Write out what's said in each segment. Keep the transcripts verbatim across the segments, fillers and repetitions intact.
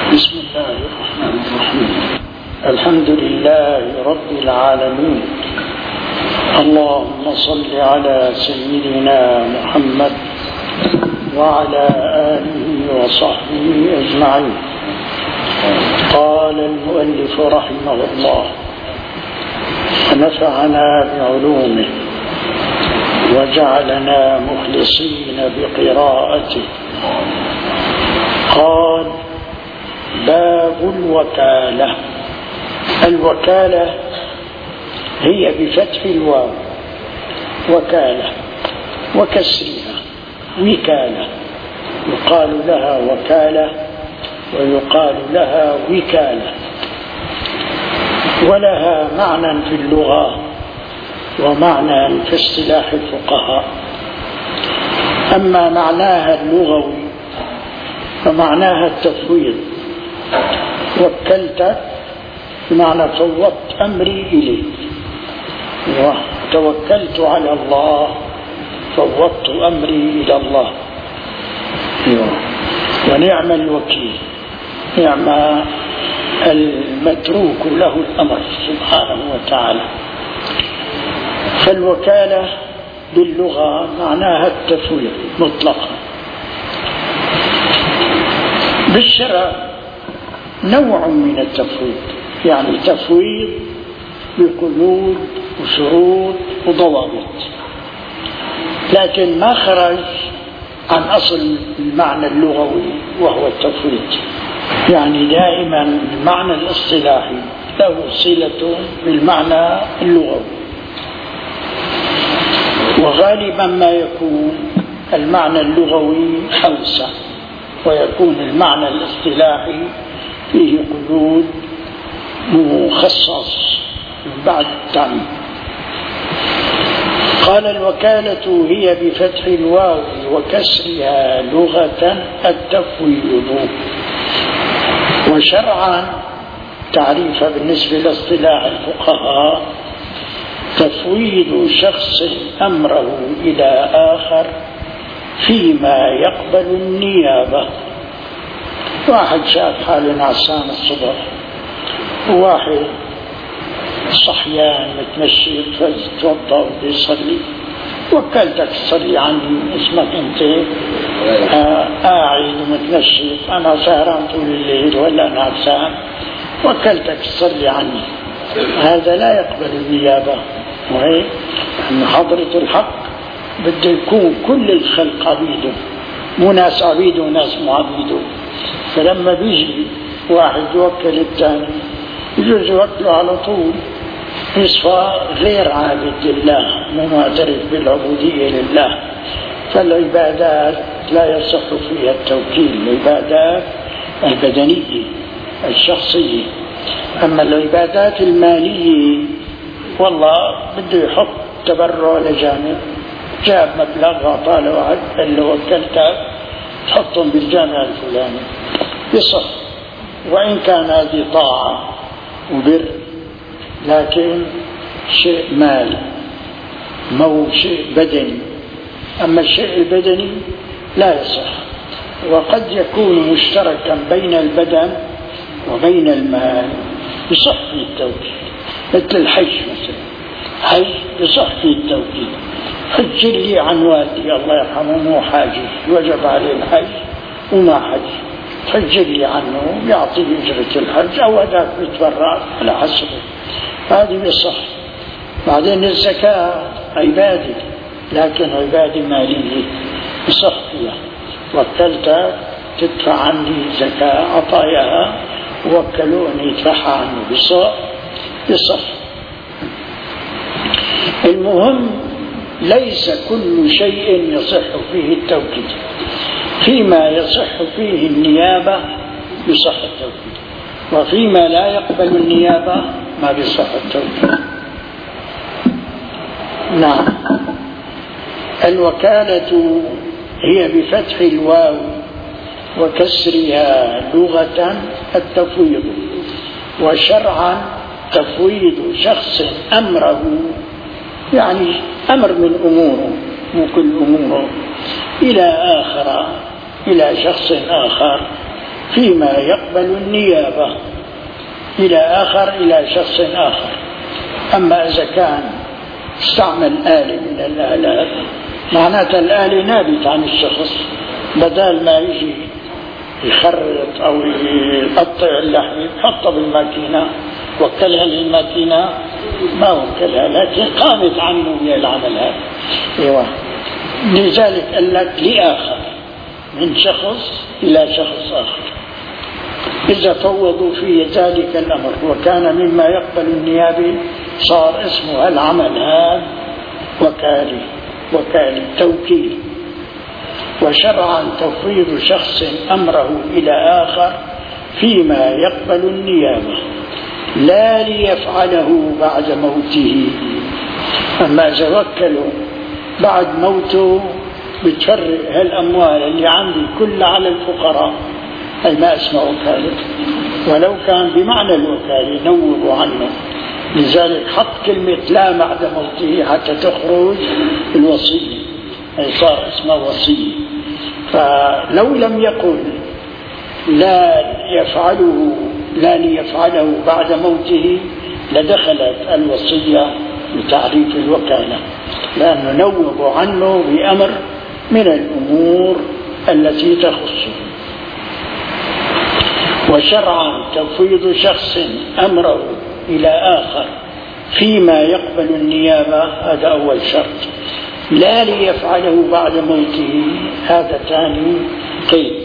بسم الله الرحمن الرحيم. الحمد لله رب العالمين. اللهم صل على سيدنا محمد وعلى آله وصحبه أجمعين. قال المؤلف رحمه الله ونفعنا بعلومه وجعلنا مخلصين بقراءته. قال: باب الوكالة. الوكالة هي بفتح الواو وكالة وكسرها وكالة، يقال لها وكالة ويقال لها وكالة، ولها معنى في اللغة ومعنى في اصطلاح الفقهاء. أما معناها اللغوي فمعناها التفويض. وكلت بمعنى فوضت أمري إليك، وتوكلت على الله فوضت أمري إلى الله. ونعم الوكيل، نعم المتروك له الأمر سبحانه وتعالى. فالوكالة باللغة معناها التفويض مطلقا. بالشرع نوع من التفويض، يعني تفويض بقيود وشروط وضوابط، لكن ما خرج عن أصل المعنى اللغوي وهو التفويض. يعني دائما المعنى الاصطلاحي له صلة بالمعنى اللغوي، وغالبا ما يكون المعنى اللغوي أوسع، ويكون المعنى الاصطلاحي فيه قيود مخصص بعد التعميم. قال: الوكالة هي بفتح الواو وكسرها لغة التفويض، وشرعا تعريف بالنسبة لاصطلاح الفقهاء: تفويض شخص أمره إلى آخر فيما يقبل النيابة. واحد شاف حاله نعسان الصبح، وواحد صحيان متمشي فتوضى وبيصلي، وكلتك تصلي عني، اسمك انت آه قاعد ومتمشي، انا سهران طول الليل ولا نعسان، وكلتك تصلي عني. هذا لا يقبل النيابة. وهي أن حضرة الحق بده يكون كل الخلق عبيده، مو ناس عبيده وناس مو عبيده. فلما بيجي واحد يوكل الثاني يجوز يوكله على طول، يصفى غير عابد لله، مو معترف بالعبودية لله. فالعبادات لا يصح فيها التوكيل، العبادات البدنية الشخصية. أما العبادات المالية والله بده يحط تبرع لجانب، جاب مبلغ أعطاه لواحد قال له وكلتك تحطهم بالجامع الفلاني، يصح. وإن كان هذه طاعة وبر، لكن شيء مالي مو شيء بدني. أما الشيء البدني لا يصح، وقد يكون مشتركا بين البدن وبين المال، يصح في التوكيل. مثل الحج مثلا، حج يصح في التوكيل. حج لي عن والدي الله يرحمه مو حاجز، وجب عليه الحج وما حج، حج لي عنه يعطي أجرة الحج أو هذاك يتبرع على حسبه، هذه يصح. بعدين الزكاة عبادة، لكن عبادة مالية يصح فيها. وكلتك تدفع عني زكاة عطاياها، وكلوني يدفعها عنه، يصح يصح. المهم ليس كل شيء يصح فيه التوكيد. فيما يصح فيه النيابة يصح التوكيد، وفيما لا يقبل النيابة ما بيصح التوكيد. نعم. الوكالة هي بفتح الواو وكسرها لغة التفويض، وشرعا تفويض شخص أمره، يعني أمر من أموره مو كل أموره، إلى آخر إلى شخص آخر فيما يقبل النيابة إلى آخر إلى شخص آخر. أما إذا كان استعمل آلة من الآلات معناتها الآلة نابت عن الشخص، بدل ما يجي يخرط أو يقطع اللحم يحطها بالماكينة وكلها للماكينة، ما وكلها لكن قامت عنه من العمل هذا. أيوة. لذلك قال لك لآخر، من شخص إلى شخص آخر إذا فوضوا في ذلك الأمر وكان مما يقبل النيابة صار اسمه العمل هذا وكالي وكالي توكيل. وشرعا تفويض شخص أمره إلى آخر فيما يقبل النيابة لا ليفعله بعد موته. أما إذا وكلوا بعد موته بتفرق هالأموال اللي عندي كلها على الفقراء، أي ما اسمه وكالة، ولو كان بمعنى الوكالة نوبوا عنه. لذلك حط كلمة لا بعد موته حتى تخرج الوصية، أي صار اسمه وصية. فلو لم يقل لا يفعله لا ليفعله بعد موته لدخلت الوصية بتعريف الوكالة، لأنه نوبوا عنه بأمر من الأمور التي تخصه. وشرعا تفويض شخص أمره إلى آخر فيما يقبل النيابة، هذا أول شرط، لا ليفعله بعد موته، هذا ثاني قيد.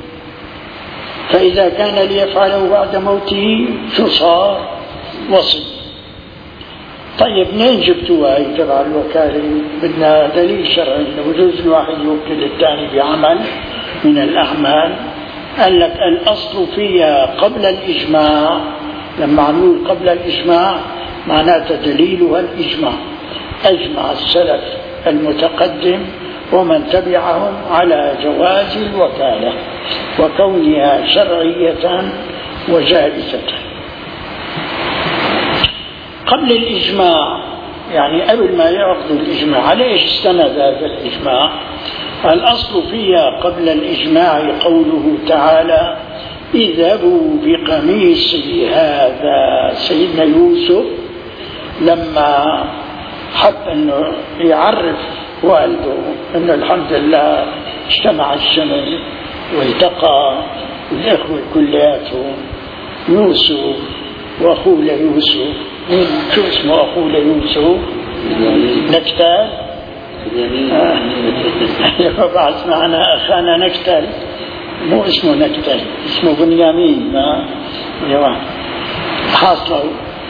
فإذا كان ليفعله بعد موته شو صار؟ وصي. طيب منين جبتوا هاي تبع الوكالة؟ بدنا دليل شرعي لوجوز الواحد يوكل الثاني بعمل من الأعمال. قال لك الأصل فيها قبل الإجماع. لما عملوا قبل الإجماع معناته دليلها الإجماع، أجمع السلف المتقدم ومن تبعهم على جواز الوكالة وكونها شرعية وجائزة. قبل الإجماع يعني قبل ما يعقد الإجماع، عليه استند هذا الإجماع؟ الأصل فيها قبل الإجماع قوله تعالى اذهبوا بقميصي هذا. سيدنا يوسف لما حب أنه يعرف والده أنه الحمد لله اجتمع الشمل والتقى الإخوة كلياتهم، يوسف وأخوه ليوسف، مين شو اسمه أخوه ليوسف؟ نكتال. فبعث معنا أخانا نكتل، مو اسمه نكتل، اسمه بنيامين. ما حاصله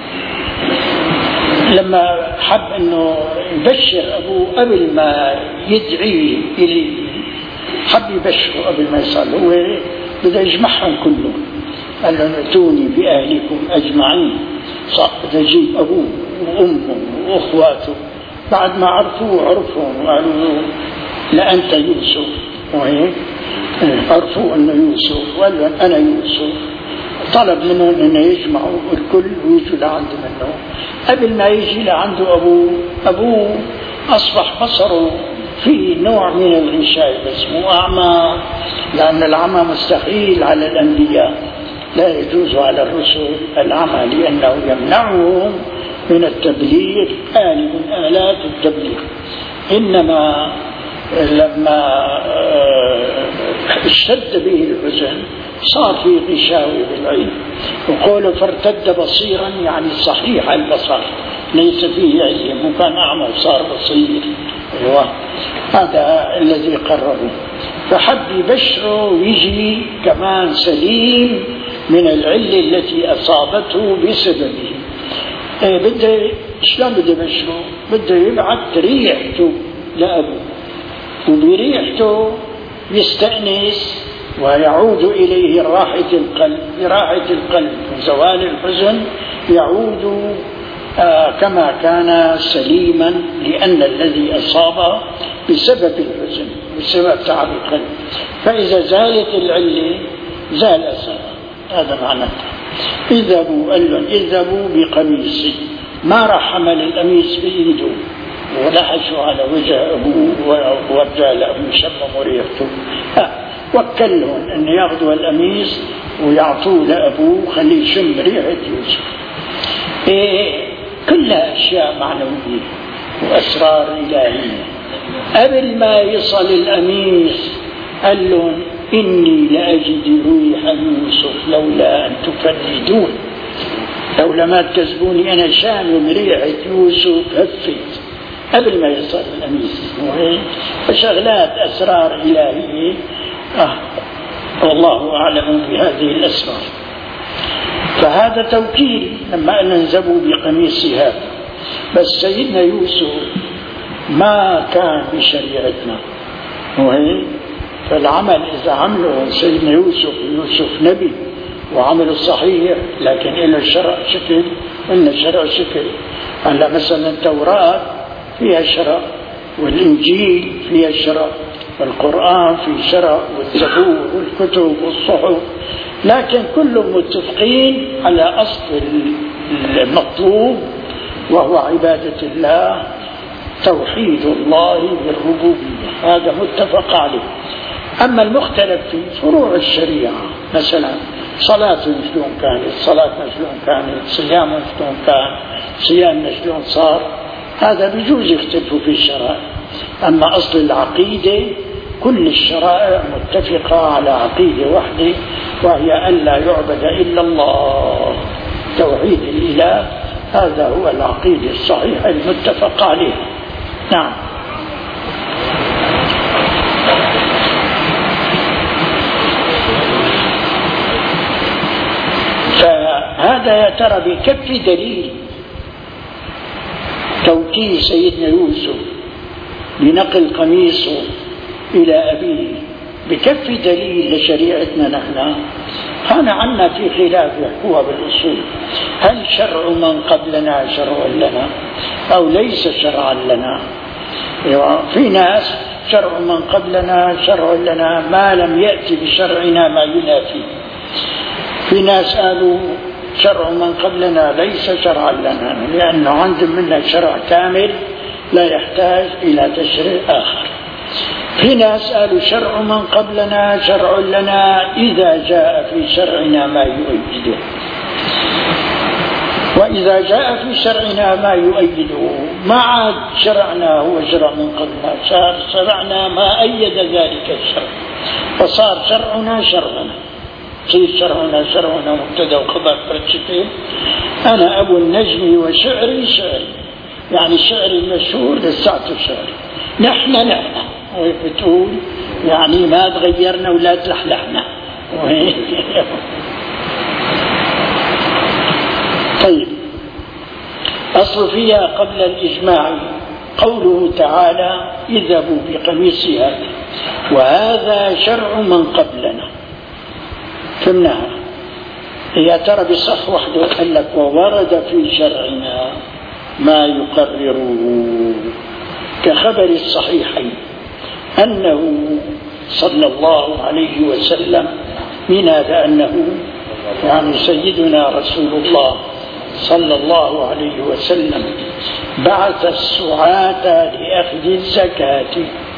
لما حب انه يبشر ابوه قبل ما يدعي اليه، حب يبشره قبل ما يصل، هو بده يجمعهم كلهم. قال لهم ائتوني باهلكم اجمعين. صح، بده يجيب ابوه وامه واخواته. بعد ما عرفوه عرفهم وقالوا له لأنت يوسف، وهيك عرفوا أنه يوسف وقال لهم أنا يوسف. طلب منهم أن يجمعوا الكل ويجوا لعنده منه. قبل ما يجي لعنده أبوه، أبوه أصبح بصره فيه نوع من الغشاء، بس مو أعمى، لأن العمى مستحيل على الأنبياء، لا يجوز على الرسل العمى لأنه يمنعهم من التبليغ، آلة من آلات التبليغ. إنما لما اشتد به الحزن صار في غشاوة بالعين، وقوله فارتد بصيرا يعني صحيح البصر ليس فيه علم، وكان أعمى صار بصير. أيوة، هذا الذي قرره. فحب يبشره ويجي كمان سليم من العلة التي أصابته بسببه. إيه بده شلون بده يبشره؟ بده يبعث ريحته لأبوه، وبريحته يستأنس ويعود إليه راحة القلب، براحة القلب وزوال الحزن يعود آه كما كان سليما، لأن الذي أصابه بسبب الحزن بسبب تعب القلب. فإذا زالت العلة زال أثر. هذا معناه. اذهبوا، قال لهم اذهبوا بقميصي. ما راح حمل القميص بإيده ولحشوا على وجه أبوه ورجع لأبوه شمم ريحته، وكلهم أن ياخذوا القميص ويعطوه لأبوه خليه يشم ريحة يوسف. إيه كلها أشياء معنوية وأسرار إلهية. قبل ما يصل القميص قال لهم إني لأجد ريح يوسف لولا أن تفندون، لولا ما تكذبوني أنا شامم ريحة يوسف هفت قبل ما يصل القميص. فشغلات أسرار إلهية آه. والله أعلم بهذه الأسرار. فهذا توكيل لما أن انزبوا بقميص هذا. بس سيدنا يوسف ما كان بشريعتنا، وهي فالعمل إذا عمله سيدنا يوسف، يوسف نبي وعمله صحيح، لكن إلى الشرع شكل وإن الشرع شكل. هلا مثلا التوراة فيها شرع، والإنجيل فيها شرع، والقرآن فيه شرع، والزبور والكتب والصحف، لكن كلهم متفقين على أصل المطلوب وهو عبادة الله، توحيد الله بالربوبية، هذا متفق عليه. أما المختلف في فروع الشريعة، مثلا صلاة شلون كانت، صلاة شلون كانت، صيام شلون كان، صيام شلون صار، هذا بيجوز يختلفوا في الشرائع. أما أصل العقيدة كل الشرائع متفقة على عقيدة واحدة، وهي أن لا يعبد إلا الله، توحيد الإله، هذا هو العقيدة الصحيحة المتفق عليها. نعم. فهذا يا ترى بكف دليل توكيل سيدنا يوسف بنقل قميصه إلى أبيه، بكف دليل لشريعتنا نحن. كان عنا في خلاف يحكوها بالأصول، هل شرع من قبلنا شرع لنا أو ليس شرعا لنا؟ في ناس شرع من قبلنا شرع لنا ما لم يأتي بشرعنا ما ينافي. في ناس قالوا شرع من قبلنا ليس شرعا لنا لأنه عندهم منا شرع كامل لا يحتاج إلى تشريع آخر. في ناس قالوا شرع من قبلنا شرع لنا إذا جاء في شرعنا ما يؤيده، وإذا جاء في شرعنا ما يؤيده ما عاد شرعنا هو شرع من قبلنا، صار شرعنا ما أيد ذلك الشرع، فصار شرعنا شرعنا، صير شرعنا شرعنا مبتدا وخبر فرشتين. أنا أبو النجم وشعري شعري، يعني شعري المشهور لساته شعري، نحن نحن بتقول يعني ما تغيرنا ولا تلحلحنا. طيب، أصل فيها قبل الإجماع قوله تعالى اذهبوا بقميص هذا وهذا شرع من قبلنا. فهمناها؟ يا ترى بصح وحده قال لك وورد في شرعنا ما يقرره كخبر الصحيحين أنه صلى الله عليه وسلم من هذا أنه يعني سيدنا رسول الله صلى الله عليه وسلم بعث السعاة لأخذ الزكاة،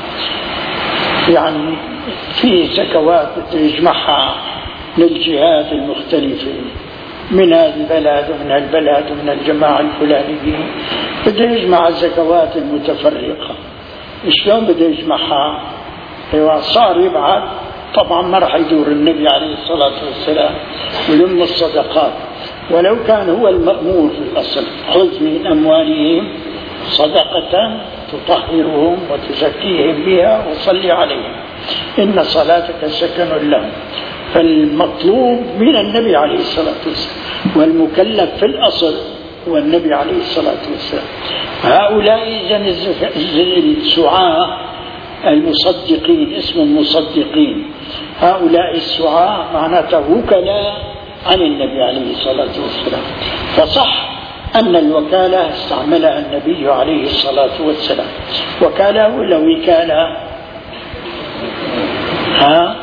يعني في زكوات يجمعها للجهات المختلفة من هذا البلد ومن البلد ومن الجماعة الفلانية، بده يجمع الزكوات المتفرقة. شلون بده يجمعها؟ ايوه صار يبعث، طبعا ما راح يدور النبي عليه الصلاة والسلام ويلم الصدقات، ولو كان هو المأمور في الأصل خذ من أموالهم صدقة تطهرهم وتزكيهم بها وصلي عليهم إن صلاتك سكن لهم. فالمطلوب من النبي عليه الصلاة والسلام والمكلف في الأصل هو النبي عليه الصلاة والسلام. هؤلاء السعاة المصدقين، اسم المصدقين، هؤلاء السعاة معناته وكلاء عن النبي عليه الصلاة والسلام. فصح أن الوكالة استعملها النبي عليه الصلاة والسلام، وكالة ولا وكالة؟ ها؟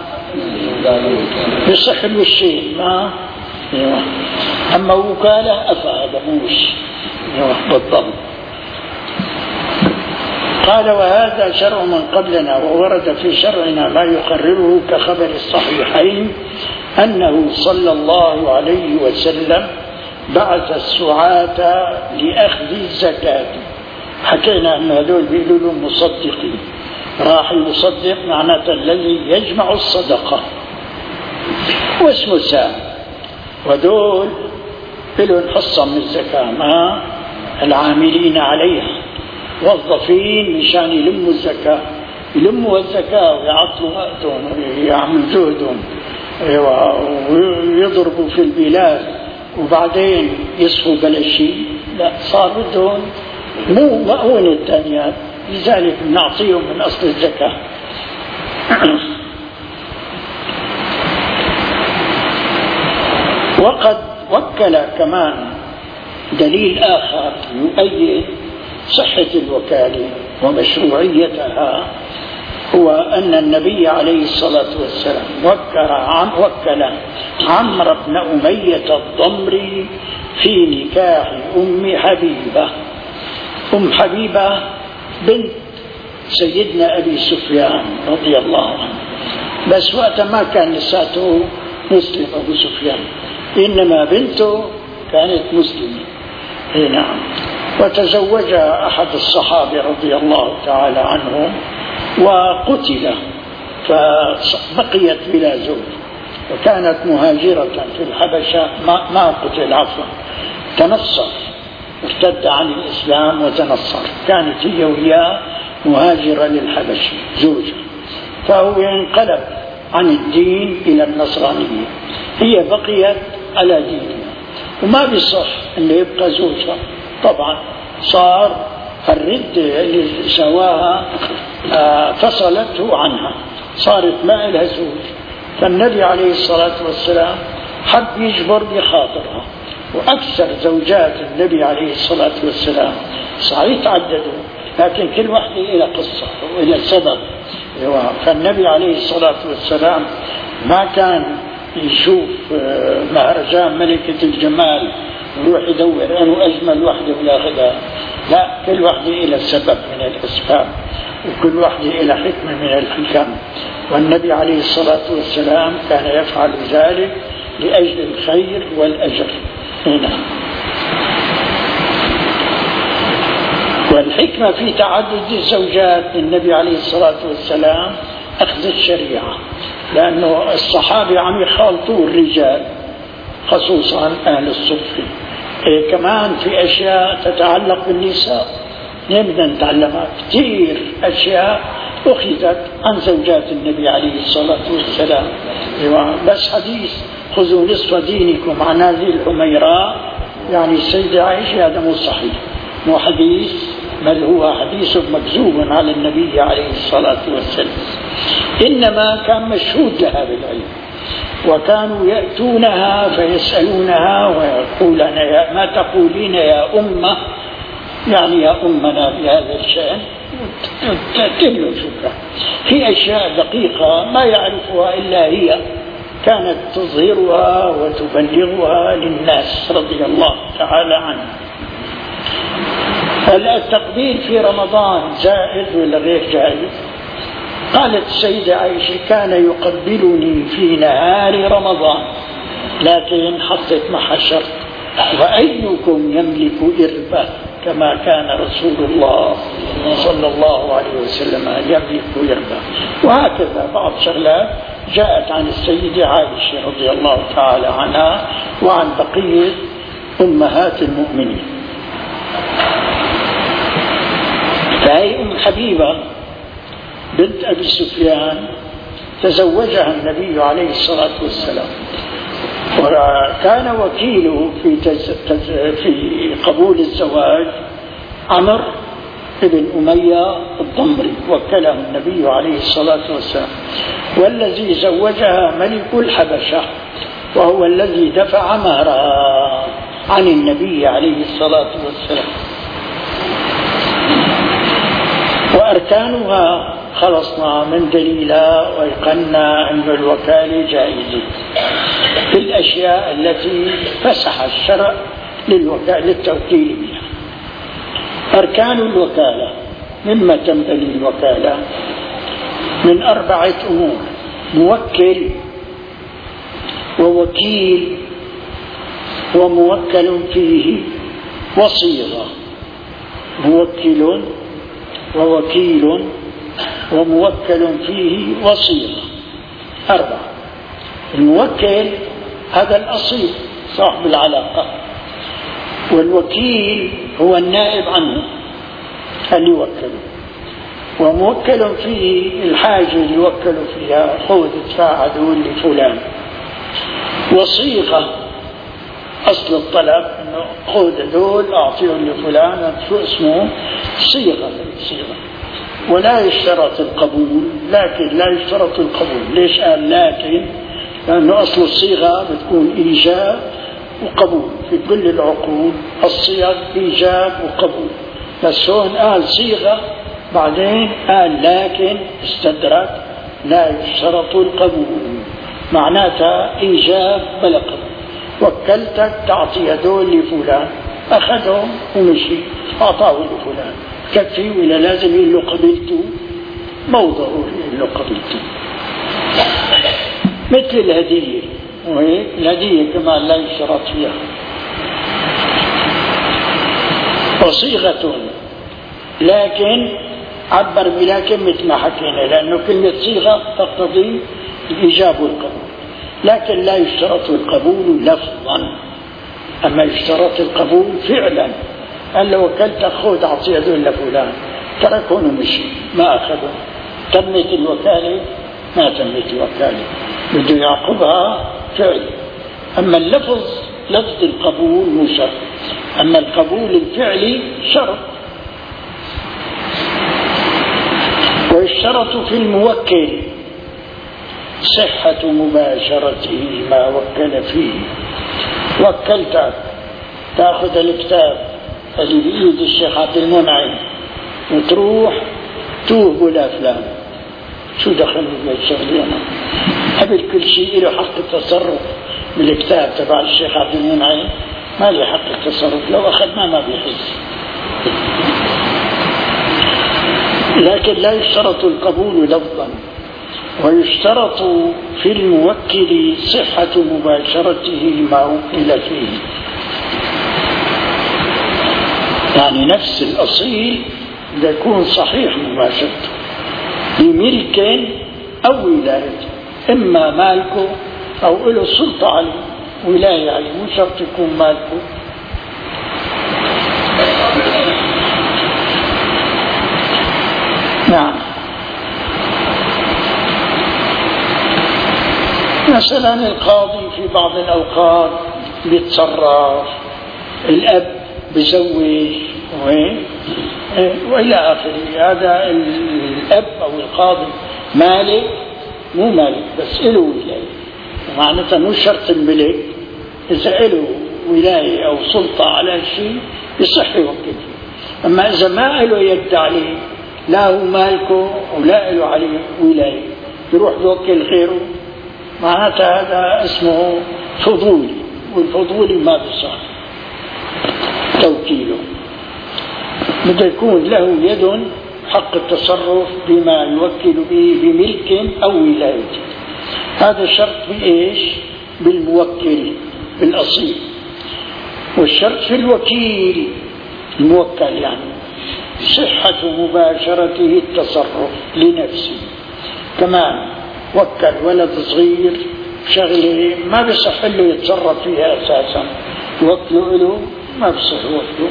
بصح الوشين ما ايوه. اما وكاله افاد موش ايوه بالضبط. قال وهذا شرع من قبلنا وورد في شرعنا ما يقرره كخبر الصحيحين أنه صلى الله عليه وسلم بعث السعاة لأخذ الزكاة. حكينا أن هذول بيقولوا مصدقين، راح المصدق معناته الذي يجمع الصدقة واسمه سام، ودول لهم حصة من الزكاة مع العاملين عليها، موظفين مشان يلموا الزكاة، يلموا الزكاة ويعطلوا وقتهم ويعملوا جهدهم ويضربوا في البلاد وبعدين يصفوا بلا شيء. لا، صار بدهم مو مأون الثانيات، لذلك نعطيهم من أصل الزكاة. وقد وكل كمان دليل آخر يؤيد صحة الوكالة ومشروعيتها، هو أن النبي عليه الصلاة والسلام وكل عم وكل عمرو بن أمية الضمري في نكاح أم حبيبة. أم حبيبة بنت سيدنا أبي سفيان رضي الله عنه، بس وقت ما كان لساته مسلم أبو سفيان، إنما بنته كانت مسلمة. نعم. وتزوجها أحد الصحابة رضي الله تعالى عنهم وقتل، فبقيت بلا زوج، وكانت مهاجرة في الحبشة. ما, ما قتل عفوا، تنصر، ارتد عن الإسلام وتنصر. كانت هي وياه مهاجرة للحبشة زوجة، فهو انقلب عن الدين إلى النصرانية، هي بقيت على دينها، وما بيصح أن يبقى زوجها. طبعا صار الردة اللي سواها فصلته عنها، صارت ما لها زوج. فالنبي عليه الصلاة والسلام حب يجبر بخاطرها، وأكثر زوجات النبي عليه الصلاة والسلام صحيح تعددوا، لكن كل واحدة إلى قصة وإلى سبب. فالنبي عليه الصلاة والسلام ما كان يشوف مهرجان ملكة الجمال ويروح يدور أنه أجمل واحدة وياخذها، لا، كل واحدة إلى سبب من الأسباب، وكل واحدة إلى حكمة من الحكم. والنبي عليه الصلاة والسلام كان يفعل ذلك لأجل الخير والأجر. هنا والحكمة في تعدد الزوجات للنبي عليه الصلاة والسلام أخذ الشريعة، لأنه الصحابة عم يخالطوا الرجال خصوصا أهل الصفة. إيه كمان في أشياء تتعلق بالنساء نبدأ نتعلمها، كثير أشياء أخذت عن زوجات النبي عليه الصلاة والسلام. بس حديث خذوا نصف دينكم عن هذه الحميراء، يعني السيدة عائشة، هذا مو صحيح، مو حديث، بل هو حديث مكذوب على النبي عليه الصلاة والسلام. إنما كان مشهود لها بالعلم، وكانوا يأتونها فيسألونها ويقولون يا ما تقولين يا أمة، يعني يا أمنا بهذا الشأن، تتلو شكرا في أشياء دقيقة ما يعرفها إلا هي، كانت تظهرها وتبلغها للناس رضي الله تعالى عنها. التقبيل في رمضان جائز ولا غير جائز؟ قالت السيدة عائشة كان يقبلني في نهار رمضان، لكن حطت معها شرط، وأيكم يملك إربة كما كان رسول الله صلى الله عليه وسلم يملك إربة. وهكذا بعض شغلات جاءت عن السيدة عائشة رضي الله تعالى عنها وعن بقية أمهات المؤمنين. فهي أم حبيبة بنت أبي سفيان تزوجها النبي عليه الصلاة والسلام، وكان وكيله في, تز... تز... في قبول الزواج عمرو بن أمية الضمري، وكله النبي عليه الصلاة والسلام. والذي زوجها ملك الحبشة، وهو الذي دفع مهرها عن النبي عليه الصلاة والسلام. وأركانها خلصنا من دليلها، ويقنا أن الوكالة جائزة في الأشياء التي فسح الشرع للوكالة للتوكيل بها. أركان الوكالة مما تنبني الوكالة من أربعة أمور: موكل ووكيل وموكل فيه وصيغة. موكل ووكيل وموكل فيه وصيغة، أربعة. الموكل هذا الأصيل صاحب العلاقة، والوكيل هو النائب عنه اللي يوكله، وموكل فيه الحاجة اللي يوكل فيها: خذ ادفع هذول لفلان. وصيغة أصل الطلب إنه خذ هذول أعطيهم لفلان، شو اسمه؟ صيغة. صيغة. ولا يشترط القبول، لكن لا يشترط القبول. ليش قال لكن؟ لأنه أصل الصيغة بتكون إيجاب وقبول في كل العقود، الصيغ إيجاب وقبول. بس هون قال صيغة بعدين قال لكن استدرك لا يشترط القبول، معناتها إيجاب بلا قبول. وكلتك تعطي هدول لفلان، أخذهم ومشي أعطاه لفلان، كفي ولا لازم يقول له قبلته؟ موضعه يقول له قبلته. مثل الهدية، وهيك الهدية كمان لا يشترط فيها. وصيغة، لكن عبر بلكن مثل ما حكينا، لأنه كلمة صيغة تقتضي الإيجاب والقبول، لكن لا يشترط القبول لفظا. أما يشترط القبول فعلا. قال له وكلت خذ أعطي هذول لفلان، تركون ومشي ما أخذوا. تمت الوكالة؟ ما تمت الوكالة، بده يعقبها فعل. أما اللفظ لفظ القبول مو شرط، أما القبول الفعلي شرط. ويشترط في الموكل صحة مباشرته ما وكل فيه. وكلتك تأخذ الكتاب اللي بإيد الشيخ عبد المنعم وتروح توه الأفلام، شو دخل بالشغلين؟ قبل كل شيء له حق التصرف بالكتاب تبع الشيخ عبد المنعم، ما له حق التصرف، لو أخذنا ما بيحس. لكن لا يشترط القبول لفظا. ويشترط في الموكل صحة مباشرته ما وكل فيه، يعني نفس الأصيل يكون صحيح مباشرته بملك أو ولاية، إما مالكه أو له سلطة عليه، ولاية عليه، مو شرط يكون مالكه. نعم. مثلا القاضي في بعض الأوقات بيتصرف، الأب بزوج وإلى آخره. هذا الأب أو القاضي مالك مو مالك، بس له ولاية، معناتها مو شرط الملك. إذا له ولاية أو سلطة على شيء يصح يوكل. أما إذا ما له يد عليه، لا هو مالكه ولا له عليه ولاية، يروح يوكل غيره، معناتها هذا اسمه فضولي، والفضولي ما بصح توكيله. بده يكون له يد حق التصرف بما يوكل به بملك أو ولاية. هذا شرط بإيش؟ بالموكل بالأصيل. والشرط في الوكيل الموكل يعني صحة مباشرته التصرف لنفسه. كمان وكل ولد صغير شغله ما بيصح له يتصرف فيها أساسا، وكله له ما بيصح وكله.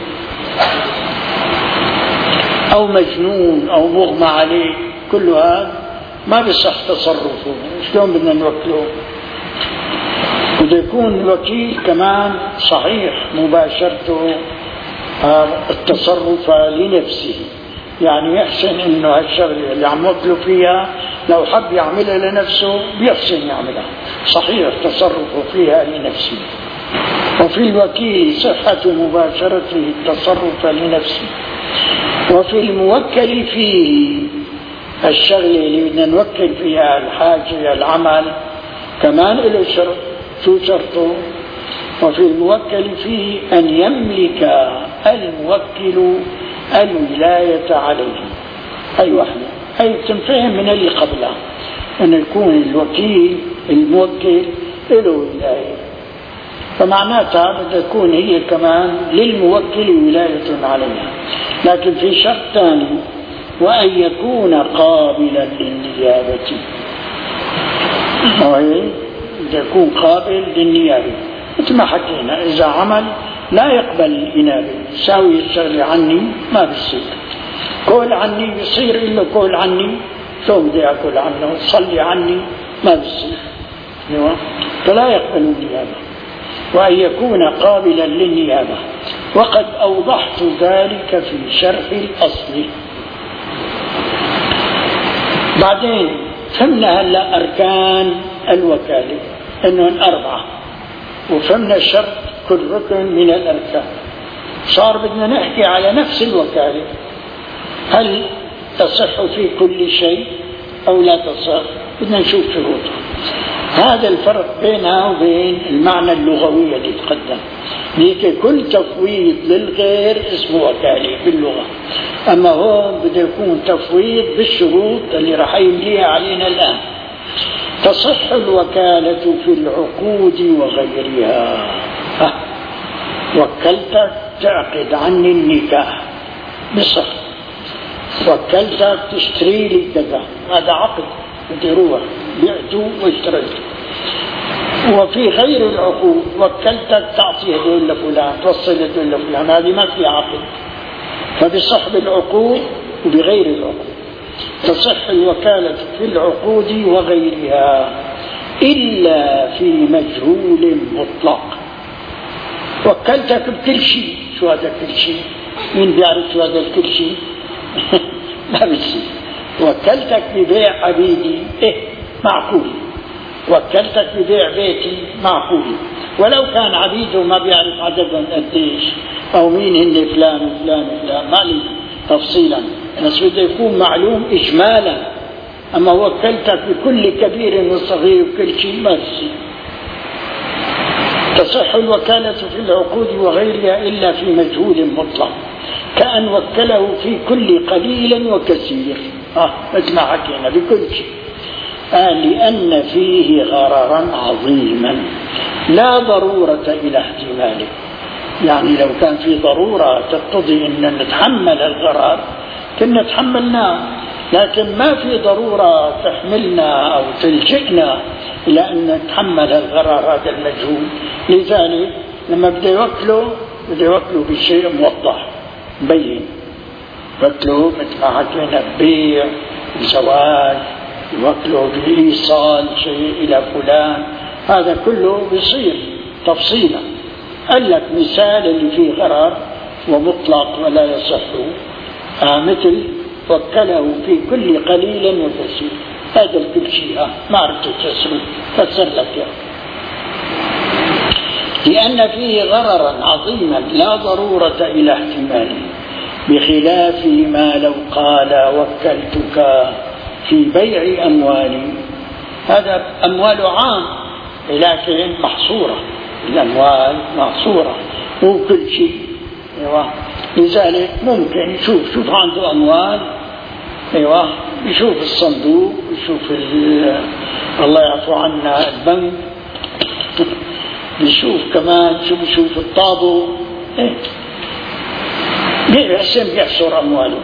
أو مجنون أو مغمى عليه، كل هذا ما بيصح تصرفه، شلون بدنا نوكله؟ بده يكون الوكيل كمان صحيح مباشرته التصرف لنفسه، يعني يحسن انه هالشغله اللي عم يوكله فيها لو حب يعملها لنفسه بيحسن يعملها، صحيح تصرفه فيها لنفسه. وفي الوكيل صحة مباشرته التصرف لنفسه. وفي الموكل فيه الشغله اللي بدنا نوكل فيها الحاجة العمل كمان له شرط. شو شرطه؟ وفي الموكل فيه أن يملك الموكل الولاية عليه. أي واحدة، أي تنفهم من اللي قبلها أن يكون الوكيل الموكل له ولاية، فمعناتها بدها تكون هي كمان للموكل ولاية عليها. لكن في شرط ثاني، وأن يكون قابلا للنيابة، وهي يكون قابل للنيابة مثل ما حكينا. إذا عمل لا يقبل الإنابة، ساوي الشغل عني ما بيصير، قول عني بيصير إلا قول عني، شو بدي أقول عنه؟ صلي عني ما بيصير، فلا يقبل النيابة. وأن يكون قابلا للنيابة، وقد أوضحت ذلك في شرح الأصل. بعدين فهمنا هلا أركان الوكالة إنهم أربعة، وفهمنا شرط كل ركن من الأركان. صار بدنا نحكي على نفس الوكالة، هل تصح في كل شيء أو لا تصح؟ بدنا نشوف شروطها. هذا الفرق بينها وبين المعنى اللغوي اللي تقدم. ليك كل تفويض للغير اسمه وكالة باللغة، أما هون بده يكون تفويض بالشروط اللي رح يمليها علينا الآن. تصح الوكالة في العقود وغيرها. ها. وكلتك تعقد عني النكاح بصح، وكلتك تشتري لي كذا، هذا عقد بدي روح بعته واشتريته. وفي غير العقود وكلتك تعطي هدول لفلان، توصل هدول لفلان، هذه ما في عقد، فبصح بالعقود وبغير العقود. تصح الوكالة في العقود وغيرها إلا في مجهول مطلق. وكلتك بكل شيء، شو هذا كل شيء؟ مين بيعرف شو هذا كل شيء؟ ما بيصير. وكلتك ببيع عبيدي، إيه معقول. وكلتك ببيع بيتي، معقول، ولو كان عبيده ما بيعرف عددهم قديش أو مين هن فلان وفلان وفلان، ما لي تفصيلا، بس بده يكون معلوم إجمالا. أما وكلتك بكل كبير وصغير وكل شيء ما بيصير. تصح الوكالة في العقود وغيرها إلا في مجهول مطلق، كأن وكله في كل قليل وكثير، آه مثل ما حكينا بكل شيء. آه لأن فيه غررا عظيما لا ضرورة إلى احتماله. يعني لو كان في ضرورة تقتضي أن نتحمل الغرر كنا تحملناه، لكن ما في ضرورة تحملنا أو تلجئنا إلى أن نتحمل الغرر هذا المجهول. لذلك لما بده يوكله بده يوكله بشيء موضح مبين، يوكله مثل ما حكينا ببيع، بزواج، يوكله بإيصال شيء إلى فلان، هذا كله بيصير تفصيلا. قال لك مثال اللي فيه غرر ومطلق ولا يصح، آه مثل وكله في كل قليل وكثير، هذا الكل شيء آه ما عرفت تفسره، فسر لك يعني. لأن فيه غررا عظيما لا ضرورة إلى احتماله، بخلاف ما لو قال وكلتك في بيع أموالي، هذا أموال عام لكن محصورة، الأموال محصورة مو كل شيء. أيوة. لذلك ممكن يشوف شوف عنده أموال، أيوة، يشوف الصندوق، يشوف الله يعفو عنا البنك، يشوف كمان شو بيشوف الطابو، إيه بيحسن بيحصر أمواله.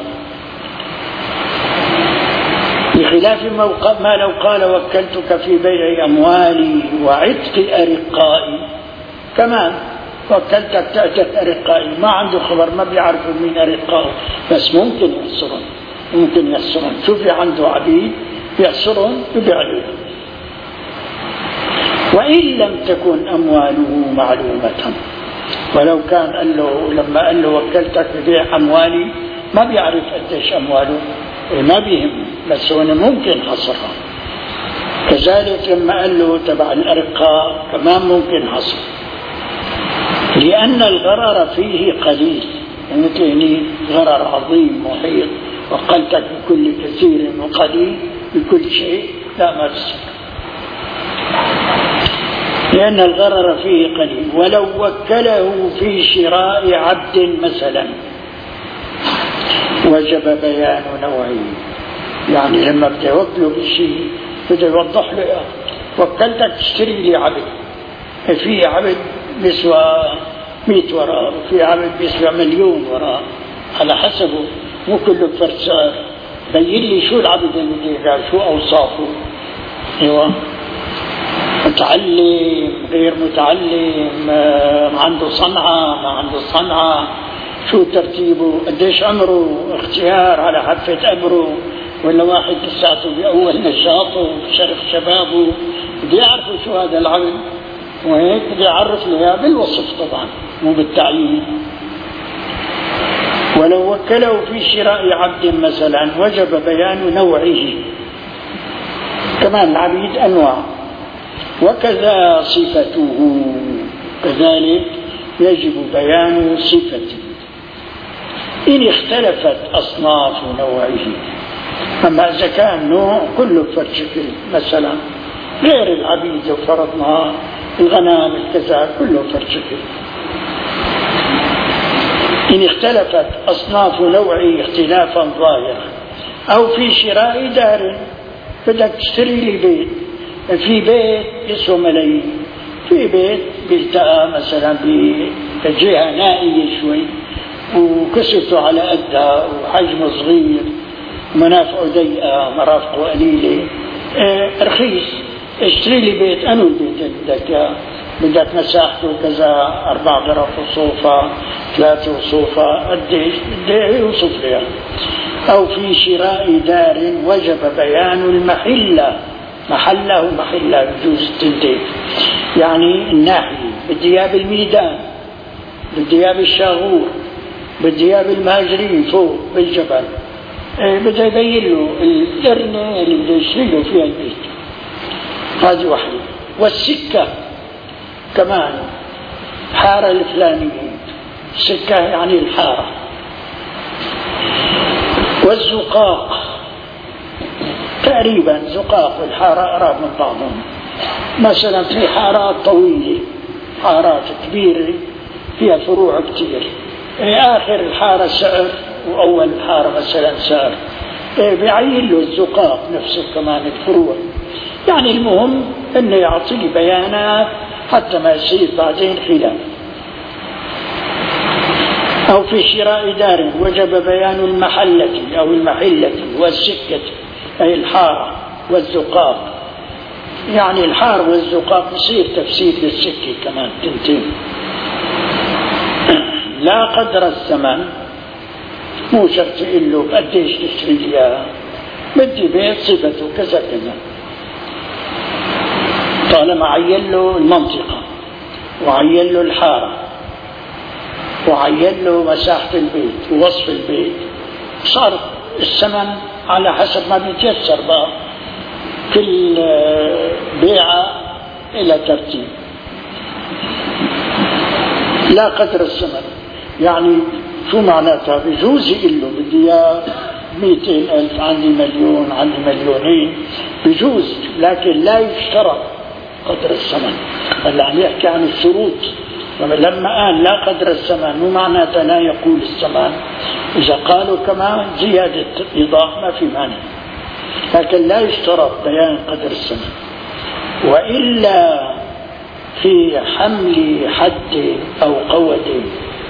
بخلاف ما لو قال وكلتك في بيع أموالي وعتق أرقائي، كمان وكلتك تأجت أرقائي، ما عنده خبر، ما بيعرفوا مين أرقائه، بس ممكن يحصرهم، ممكن يحصرهم، شوفي عنده عبيد يحصرهم يبيعوا. وإن لم تكن أمواله معلومة، ولو كان قال له لما قال له وكلتك ببيع أموالي ما بيعرف قديش أمواله، ما بيهم، بس هنا ممكن حصرها. كذلك لما قال له تبع الأرقاء كمان ممكن حصر، لأن الغرر فيه قليل، مثل يعني غرر عظيم محيط، وقلتك بكل كثير وقليل بكل شيء، لا ما بصير، لأن الغرر فيه قليل. ولو وكله في شراء عبد مثلا وجب بيان نوعه. يعني لما بدي يطلب شيء بدي يوضح له إياه. وكلتك تشتري لي عبد، في عبد بيسوى مئة وراء وفي عبد بيسوى مليون وراء على حسبه، مو كله فرسان. بين لي شو العبد اللي بدي يبيع، شو أوصافه. ايوه، متعلم غير متعلم، عنده صنعة ما عنده صنعة، شو ترتيبه، قديش عمره، اختيار على حافة أمره، ولا واحد لساته بأول نشاطه بشرف شبابه. بدي يعرفوا شو هذا العبد، وهيك بدي أعرف له بالوصف طبعا مو بالتعيين. ولو وكله في شراء عبد مثلا وجب بيان نوعه. كمان العبيد أنواع، وكذا صفته، كذلك يجب بيان صفته إن اختلفت أصناف نوعه. أما إذا كان نوع كله فرشكل مثلا، غير العبيد لو فرضنا الغنم الكذا كله فرشكل. إن اختلفت أصناف نوعه اختلافا ظاهرا، أو في شراء دار، بدك تشتري لي بيت، في بيت يسوى ملايين، في بيت بيلتقى مثلا بجهة نائية شوي وكسرته على قدها وحجمه صغير ومنافعه ضيقة مرافقه قليلة، اه رخيص. اشتري لي بيت، أنو البيت اللي بدك بدك مساحته كذا، أربع غرف وصوفة، ثلاثة وصوفة، قديش بدي يوصف لي. أو في شراء دار وجب بيان المحلة، محله ومحلة بجوز التنتين، يعني الناحية، بدي اياه بالميدان، بدي اياه بالشاغور، بدي اياه بالمهاجرين فوق بالجبل، ايه بدي يبين له القرنة اللي بده يشتري له فيها البيت. هذه واحدة. والسكة كمان، حارة الفلانية، سكة يعني الحارة. والزقاق تقريبا، زقاق والحارة قراب من بعضهم. مثلا في حارات طويلة، حارات كبيرة فيها فروع كتير، آخر الحارة سعر وأول الحارة مثلا سعر، بيعين له الزقاق نفسه كمان الفروع. يعني المهم أنه يعطي لي بيانات حتى ما يصير بعدين خلاف. أو في شراء دار وجب بيان المحلة أو المحلة والسكة، أي الحارة والزقاق. يعني الحار والزقاق يصير تفسير للسكة كمان تنتين. لا قدر الثمن، مو شرط يقول له قديش تشتري لي، بدي بيت صفته كذا كذا، طالما عين له المنطقة وعين له الحارة وعين له مساحة البيت ووصف البيت، صار الثمن على حسب ما بيتيسر بقى. كل بيعة إلى ترتيب. لا قدر الثمن يعني شو معناتها؟ بجوز يقول له بدي اياه مئتين ألف، عندي مليون، عندي مليونين، بجوز، لكن لا يشترط قدر الثمن. هلا عم يحكي عن الشروط. لما قال لا قدر الثمن مو معناتها لا يقول الثمن، إذا قالوا كمان زيادة إيضاح ما في مانع، لكن لا يشترط بيان قدر الثمن. وإلا في حمل حد أو قوة.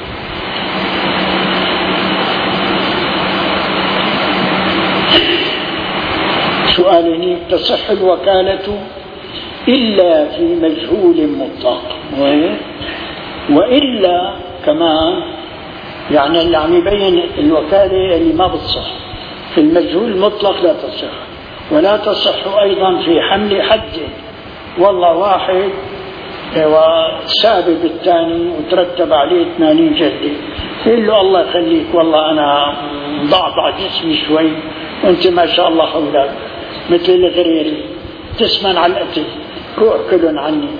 سؤالني: تصح الوكالة إلا في مجهول مطلق، وإلا كمان يعني اللي عم يبين الوكالة اللي ما بتصح في المجهول المطلق لا تصح. ولا تصح أيضا في حمل حد، والله واحد وسابب الثاني وترتب عليه ثمانين جلدة، يقول له الله يخليك والله أنا ضعضع جسمي شوي وأنت ما شاء الله حولك مثل الغريري تسمن على القتل، روح كلهم عني.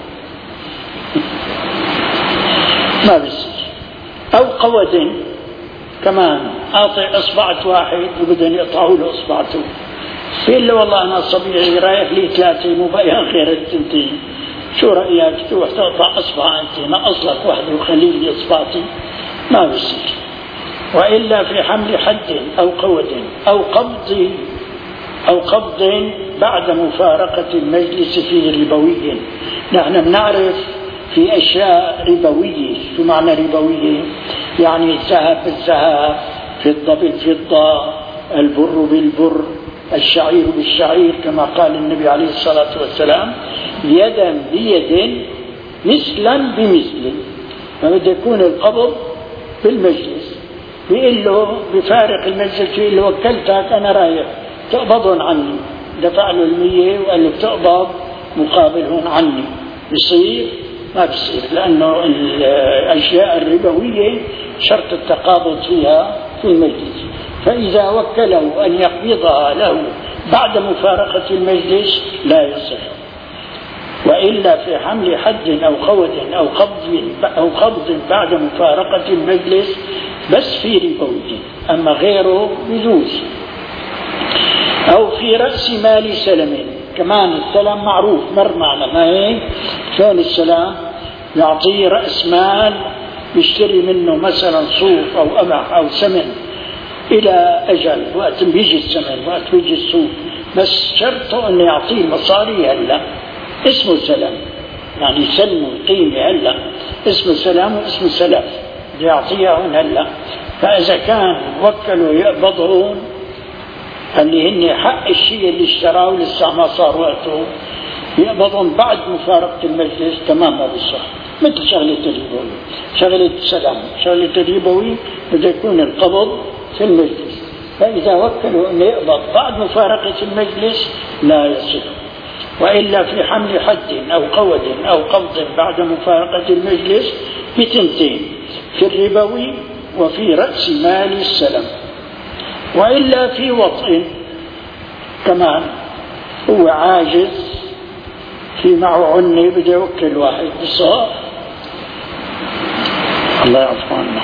ما بيصير. أو قود كمان، أعطي إصبعة واحد وبدهم يقطعوا له إصبعته، يقول له والله أنا صبيعي رايح لي ثلاثة مو بقيان غير التنتين، شو رأيك تروح تقطع إصبع أنت، ما أصلك واحد وخلي لي إصبعتي؟ ما بيصير. وإلا في حمل حد أو قود أو قبض أو قبض بعد مفارقة المجلس في ربوي. نحن بنعرف في أشياء ربوية. شو معنى ربوية؟ يعني الذهب بالذهب، فضة بالفضة، البر بالبر، الشعير بالشعير، كما قال النبي عليه الصلاة والسلام يدا بيد مثلا بمثل. فبده يكون القبض بالمجلس، بيقول له بفارق المجلس، بيقول له وكلتك أنا رايح تقبضهم عني، دفع له المية وقال له تقبض مقابلهم عني. بصير؟ ما بصير، لأنه الأشياء الربوية شرط التقابض فيها في المجلس. فإذا وكله أن يقبضها له بعد مفارقة المجلس لا يصح. وإلا في حمل حد أو قود أو قبض أو قبض بعد مفارقة المجلس بس في ربوي، أما غيره يجوز. أو في رأس مال سلم، كمان السلم معروف مر معنا، ما هيك؟ شلون السلام؟ يعطيه رأس مال يشتري منه مثلا صوف أو قمح أو سمن إلى أجل، وقت بيجي السمن وقت بيجي الصوف، بس شرطه أن يعطيه مصاري هلا، اسمه سلم، يعني سلمه القيمة هلا، اسمه سلام واسمه سلف، يعطيهن هلا. فإذا كان وكلوا يقبضون اللي هن حق الشيء اللي اشتراه لسه ما صار وقته، يقبضون بعد مفارقة المجلس، تمام ما بيصح. مثل شغلة الربوي، شغلة السلام، شغلة الربوي بده يكون القبض في المجلس. فإذا وكلوا أن يقبض بعد مفارقة المجلس لا يصح. وإلا في حمل حد أو قود أو قبض بعد مفارقة المجلس بتنتين، في الربوي وفي رأس مال السلم. وإلا في وطء كمان، هو عاجز في معه عني بده يوكل واحد بالصغار، الله يعفو عنا،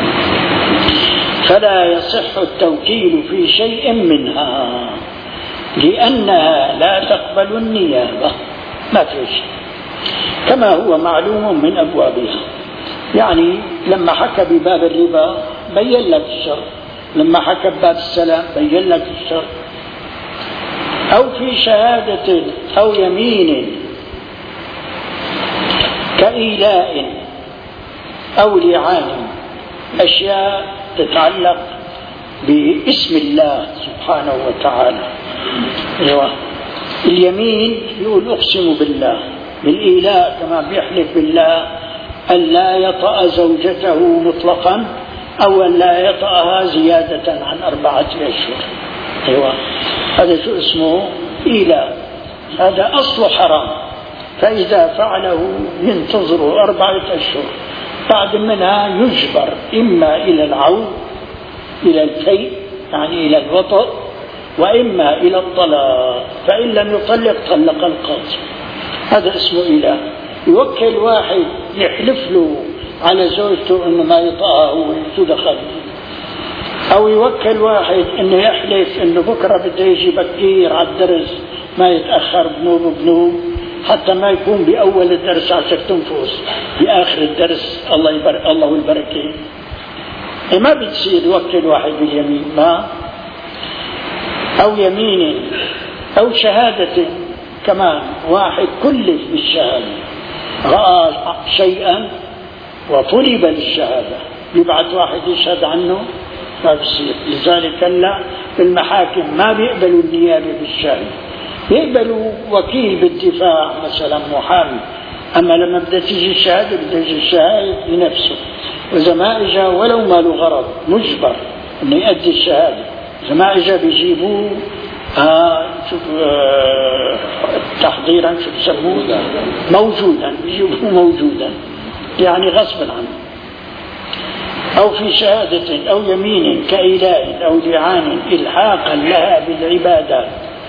فلا يصح التوكيل في شيء منها لأنها لا تقبل النيابة، ما في شيء، كما هو معلوم من أبوابها. يعني لما حكى بباب الربا بين لك الشرط، لما حكى بباب السلام بين لك الشرط. أو في شهادة أو يمين كإيلاء أو لعان، أشياء تتعلق باسم الله سبحانه وتعالى. أيوة. اليمين يقول أقسم بالله، بالإيلاء كما بيحلف بالله أن لا يطأ زوجته مطلقا أو أن لا يطأها زيادة عن أربعة أشهر. أيوة. هذا شو اسمه؟ إيلاء، هذا أصل حرام. فإذا فعله ينتظر أربعة أشهر، بعد منها يجبر إما إلى العود، إلى الفيء يعني إلى الوطء، وإما إلى الطلاق، فإن لم يطلق طلق القاضي. هذا اسمه إله. يوكل واحد يحلف له على زوجته أنه ما يطأها وشو دخل، أو يوكل واحد أنه يحلف أنه بكرة بده يجي بكير على الدرس، ما يتأخر بنوب بنوب، حتى ما يكون بأول الدرس عشان تنفس، بآخر الدرس الله يبارك الله والبركة. ما بتصير يوكل واحد باليمين، ما أو يمين أو شهادة كمان، واحد كلف بالشهادة، رأى شيئا وطلب للشهادة، يبعث واحد يشهد عنه، ما بصير. لذلك لا في المحاكم ما بيقبلوا النيابة بالشهادة، يقبلوا وكيل بالدفاع مثلا محامي، أما لما بدأ تيجي الشهادة بدأ يجي الشهادة بنفسه، وإذا ما إجا ولو ما له غرض مجبر أنه يؤدي الشهادة. إذا ما إجا بيجيبوه آه شوف آه تحضيرا شو بسموه موجودا، بيجيبوه موجودا يعني غصبا عنه. أو في شهادة أو يمين كإيلاء أو لعان إلحاقا لها بالعبادات.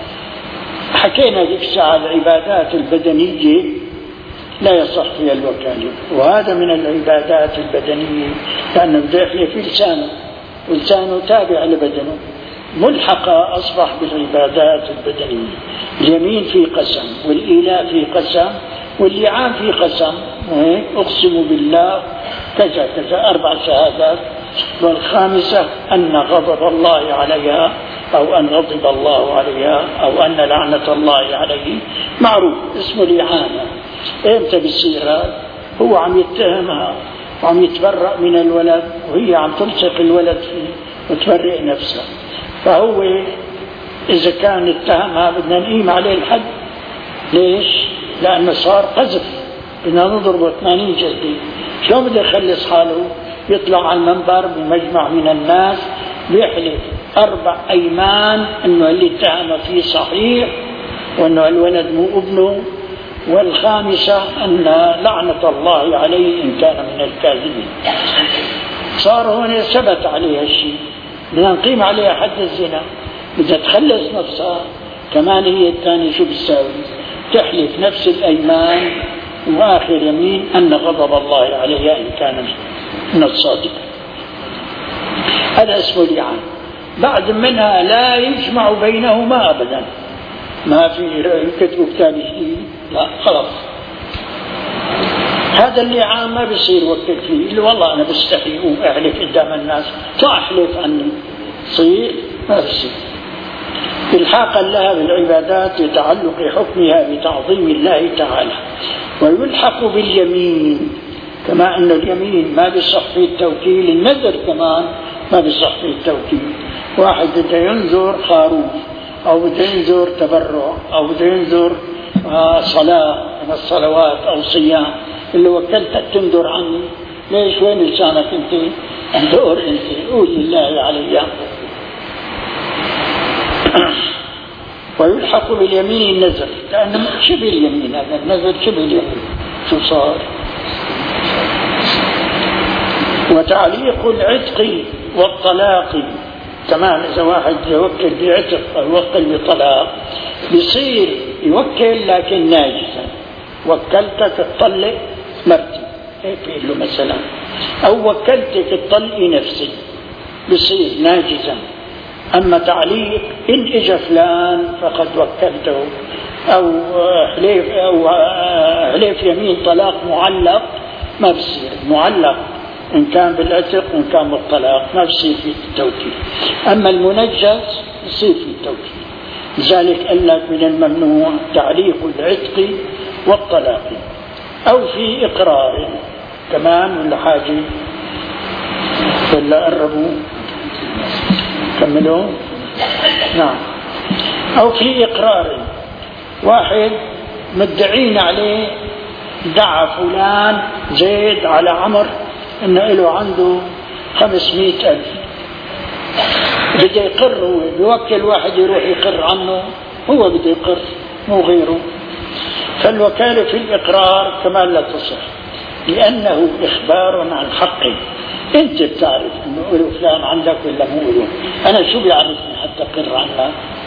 حكينا ذيك الساعة العبادات البدنية لا يصح فيها الوكالة، وهذا من العبادات البدنية لأنه بده يحلف في لسانه، ولسانه تابع لبدنه، ملحقة أصبح بالعبادات البدنية. اليمين في قسم، والإيلاء في قسم، واللعان في قسم، أقسم بالله كذا كذا، أربع شهادات والخامسة أن غضب الله عليها أو أن غضب الله عليها أو أن لعنة الله عليه معروف اسمه الإعانة. إمتى بيصير؟ هو عم يتهمها وعم يتبرأ من الولد وهي عم تلصق الولد فيه وتبرئ نفسها. فهو إذا كان اتهمها بدنا نقيم عليه الحد. ليش؟ لأنه صار قذف، بدنا نضربه ثمانين جلدة. شلون بده يخلص حاله؟ يطلع على المنبر بمجمع من الناس بيحلف أربع أيمان إنه اللي اتهم فيه صحيح وإنه الولد مو ابنه، والخامسة أن لعنة الله عليه إن كان من الكاذبين. صار هنا ثبت عليها الشيء، بدنا نقيم عليها حد الزنا. بدها تخلص نفسها كمان هي الثانية شو بتساوي؟ تحلف نفس الأيمان وآخر يمين أن غضب الله عليها إن كان من الصادق. هذا اسمه الإعانة. بعد منها لا يجمع بينهما أبدا، ما في كتب كتاب جديد، لا خلاص. هذا اللي عام ما بيصير وقت فيه اللي والله أنا بستحي وأحلف قدام الناس، طلع أحلف عني صير ما بيصير. إلحاقا لها بالعبادات لتعلق حكمها بتعظيم الله تعالى. ويلحق باليمين، كما أن اليمين ما بيصح فيه التوكيل، النذر كمان ما بيصح فيه التوكيل. واحد بده ينذر خروف أو بده ينذر تبرع أو بده ينذر آه صلاة من الصلوات أو صيام، اللي وكلتك تنذر عني، ليش؟ وين لسانك أنت؟ انذر أنت، قول لله علي. ويلحق باليمين النذر، لأنه شبه اليمين، هذا النذر شبه اليمين. شو صار؟ وتعليق العتق والطلاق كمان، إذا واحد يوكل بعتق أو يوكل بطلاق بيصير يوكل لكن ناجزا. وكلتك تطلق مرتي، هيك بيقول له مثلا، أو وكلتك تطلقي نفسي، بيصير ناجزا. أما تعليق إن إجا فلان فقد وكلته، أو حليف أو حليف يمين طلاق معلق ما بصير. معلق إن كان بالعتق وإن كان بالطلاق ما بصير في التوكيل. أما المنجز بصير في التوكيل. لذلك قال لك من الممنوع تعليق العتق والطلاق، أو في إقرار كمان ولا حاجة ولا قربوا كملوا. نعم. أو في إقرار، واحد مدعين عليه، دعا فلان زيد على عمر إنه له عنده خمسمائة ألف، بده يقر، هو بيوكل واحد يروح يقر عنه، هو بده يقر مو غيره. فالوكالة في الإقرار كمان لا تصح، لأنه إخبار عن حقه. أنت بتعرف إنه له فلان عندك ولا مو له، أنا شو بيعرفني حتى أقر عنه؟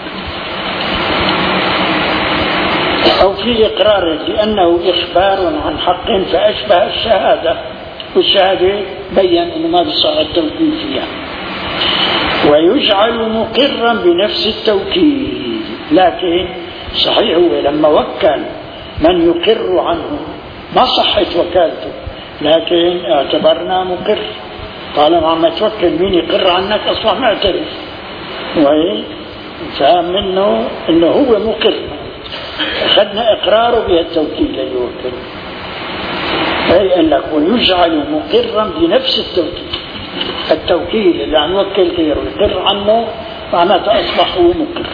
أو في إقرار لأنه إخبار عن حق فأشبه الشهادة، والشهادة بيّن أنه ما بصح التوكيل فيها. ويجعل مقرا بنفس التوكيل، لكن صحيح هو لما وكل من يقر عنه ما صحت وكالته، لكن اعتبرنا مقر طالما عم توكل مين يقر عنك أصلا معترف، وهي فهم منه أنه هو مقر، أخذنا إقراره بها التوكيل ليوكل. هي قال لك ويجعل مقرا بنفس التوكيل، التوكيل اللي عم يوكل غيره يقر عنه معناته أصبح هو مقر.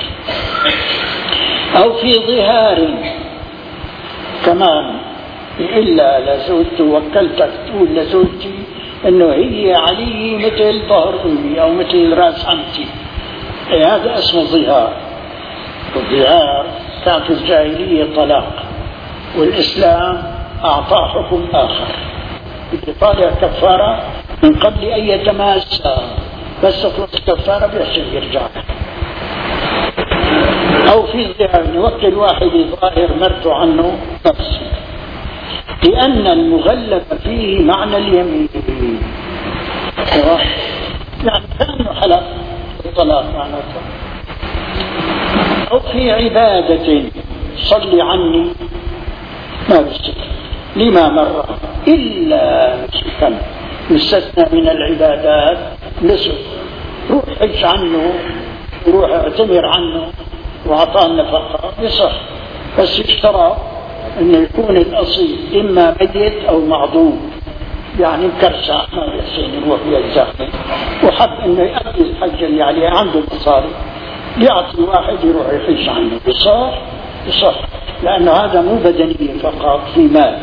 أو في ظهار كمان، إلا لزوجته وكلتك تقول لزوجتي إنه هي علي مثل ظهر أمي أو مثل رأس عمتي، هذا اسمه ظهار. الظهار كان في الجاهلية طلاق، والإسلام أعطاه حكم آخر، بطالع كفارة من قبل أن يتماسى، بس تخلص الكفارة بيحسن يرجع. أو في ظهار يوكل واحد ظاهر مرته عنه نفسه، لأن المغلب فيه معنى اليمين، يعني كان حلق الطلاق معناته. أو في عبادة صلي عني ما بالسكر لما مر إلا مسكا، يستثنى من العبادات نسك، روح حج عنه، روح اعتمر عنه وأعطاه النفقة يصح، بس يشترى أنه يكون الأصيل إما ميت أو معضوم، يعني مكرسع ما بيحسن يروح يجزاقه، وحب أنه يؤدي الحج اللي عليه عنده مصاري يعطي واحد يروح يحج عنه يصح يصح، لأنه هذا مو بدني فقط في مال.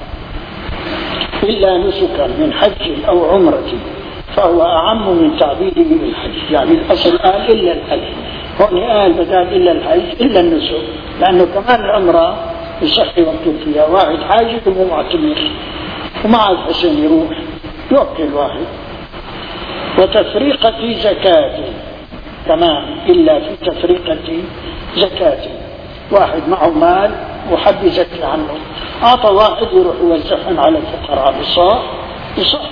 إلا نسكا من حج أو عمرة فهو أعم من تعبيده بالحج، يعني الأصل قال إلا الحج، هون قال بدل إلا الحج إلا النسك، لأنه كمان العمرة يصح يوكل فيها واحد حاجب ومعتمر وما عاد حسن يروح يوكل واحد. وتفريقة زكاة كمان إلا في تفريقة زكاة، واحد معه مال وحب يزكي عنه أعطى واحد يروح يوزعهم على الفقراء بصح بصح.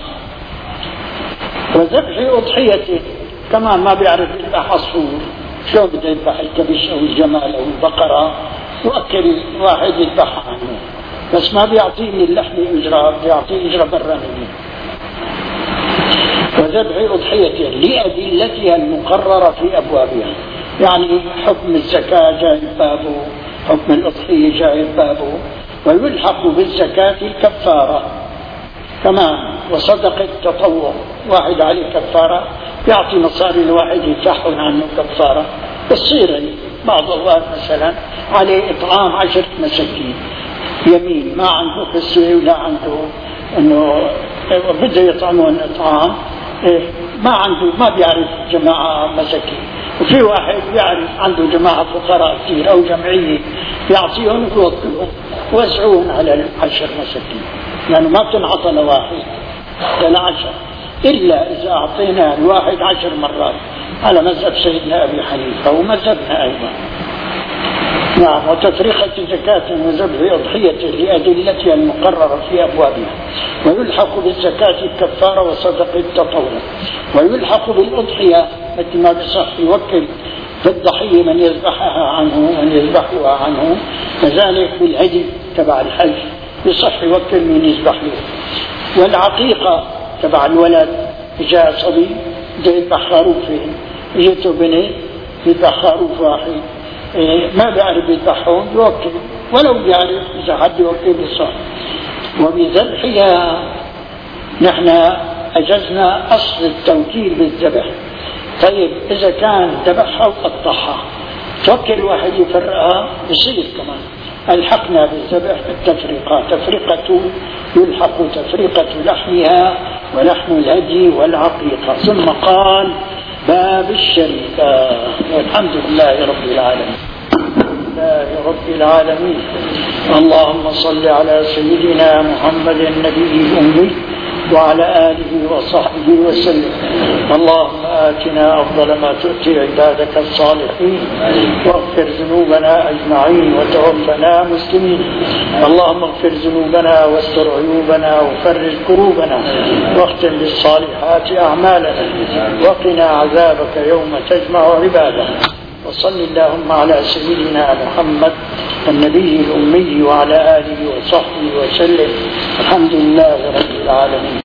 وذبح أضحيته كمان ما بيعرف يذبح عصفور، شو بده يذبح الكبش أو الجمال أو البقرة، يؤكل واحد يذبحها عنه، بس ما بيعطيه من اللحم إجراء، بيعطيه إجراء برانية. وذبح أضحيته لأدلتها المقررة في أبوابها، يعني حكم الزكاة جاء بابه، حكم الأضحية جاء بابه. ويلحق بالزكاة الكفارة كمان، وصدق التطوع، واحد عليه كفارة يعطي مصاري لواحد يفتحون عنه كفارة. الصير بعض الله مثلا عليه إطعام عشرة مساكين يمين، ما عنده قسوة ولا عنده انه بده يطعمون اطعام، إيه ما عنده ما بيعرف جماعة مساكين، وفي واحد بيعرف عنده جماعة فقراء كثير او جمعية يعطيهم ويوكلهم ويوزعون على العشر مساكين، يعني ما بتنعطى لواحد للعشر، إلا إذا أعطينا الواحد عشر مرات على مذهب سيدنا أبي حنيفة ومذهبنا أيضا. نعم. وتفريقة زكاة وذبح أضحية لأدلتها المقررة في أبوابها. ويلحق بالزكاة الكفارة وصدق التطوع. ويلحق بالأضحية مثل ما بصح يوكل في الضحية من يذبحها عنه من يذبحها عنه، كذلك بالهدي تبع الحج بصح يوكل من يذبح له. والعقيقة تبع الولد، جاء صبي بده يذبح خروفين، جيته بنت يذبح خروف واحد، إيه ما بيعرف يذبحهم يوكل، ولو بيعرف إذا حد يوكل بالصح. وبذبحها نحن أجزنا أصل التوكيل بالذبح. طيب إذا كان ذبحها وقطعها توكل واحد يفرقها يصير كمان. ألحقنا بالذبح التفريقة، تفرقة يلحق تفريقة لحمها ولحم الهدي والعقيقة. ثم قال باب الشركة. والحمد لله رب العالمين. لله رب العالمين. اللهم صل على سيدنا محمد النبي الأمي وعلى آله وصحبه وسلم. اللهم آتنا أفضل ما تؤتي عبادك الصالحين، واغفر ذنوبنا أجمعين وتوفنا مسلمين. اللهم اغفر ذنوبنا واستر عيوبنا وفرج كروبنا، واختم بالصالحات أعمالنا، وقنا عذابك يوم تجمع عبادك. وصل اللهم على سيدنا محمد النبي الأمي وعلى آله وصحبه وسلم. الحمد لله رب العالمين.